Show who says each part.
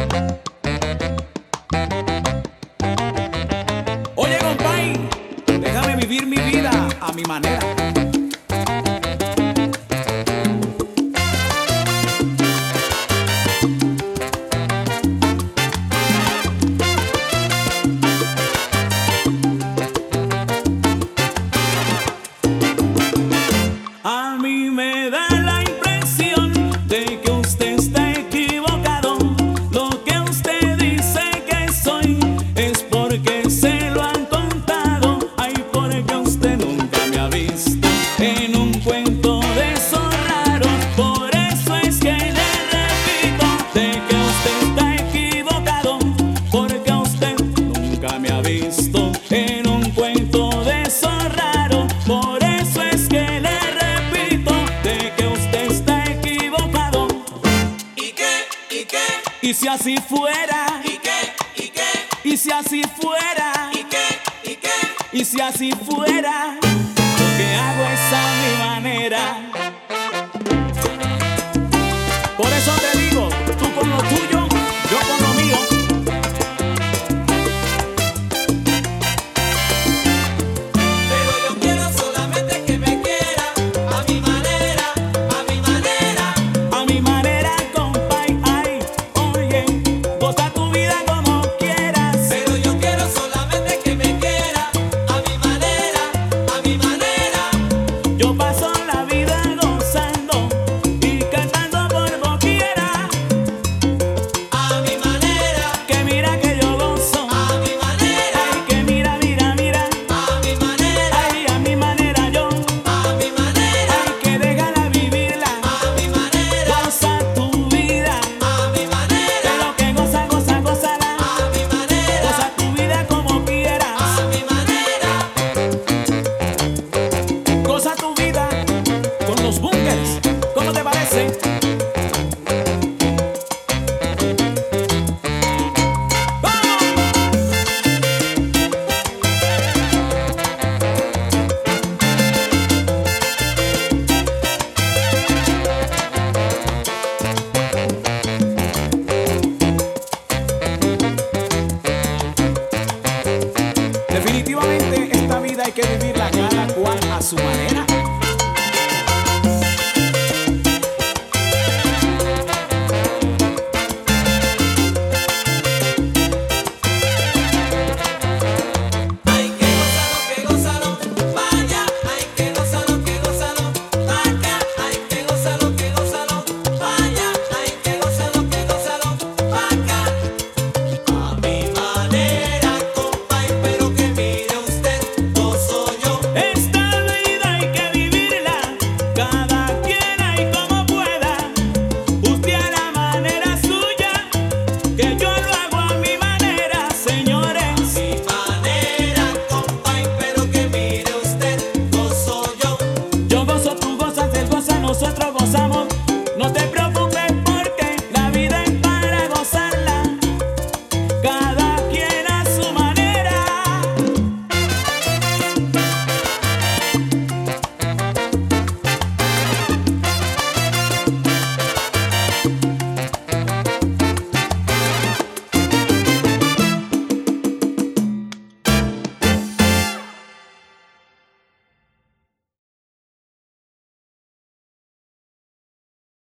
Speaker 1: Oye, compay, déjame vivir mi vida a mi manera. A mí me da la impresión de que usted está equivocado. Lo que usted dice que soy es porque se lo han contado. Ay, porque usted nunca me ha visto en un cuento de esos raros. Por eso es que le repito de que usted está equivocado, porque usted nunca me ha visto en un cuento de esos raros. Por eso es que le repito de que usted está equivocado.
Speaker 2: ¿Y qué? ¿Y qué?
Speaker 1: Y si así fuera,
Speaker 2: ¿Y qué? ¿Y qué?
Speaker 1: y si así fuera,
Speaker 2: ¿Y qué? ¿Y qué?
Speaker 1: y si así fuera, lo que hago es a mi manera. Por eso te digo, tú con lo tuyo, yo con lo mío.
Speaker 2: Pero yo quiero solamente que me quiera a mi manera, a mi manera.
Speaker 1: A mi manera, compay, ay, oye, goza tu vida como quieras.
Speaker 2: Pero yo quiero solamente que me quiera a mi manera, a mi manera.
Speaker 1: Yo paso la vida gozando y cantando por doquiera.
Speaker 2: A mi manera,
Speaker 1: Que mira que yo gozo,
Speaker 2: a mi manera,
Speaker 1: ay, que mira, mira, mira,
Speaker 2: a mi manera,
Speaker 1: ay, a mi manera yo,
Speaker 2: a mi manera,
Speaker 1: ay, que déjala vivirla,
Speaker 2: a mi manera,
Speaker 1: goza tu vida,
Speaker 2: a mi manera,
Speaker 1: pero que goza, goza, gózala,
Speaker 2: a mi manera,
Speaker 1: goza tu vida como quieras,
Speaker 2: a mi manera.
Speaker 1: goza tu vida con los bunkers, ¿cómo te parece? Definitivamente esta vida hay que vivirla cada cual a su manera.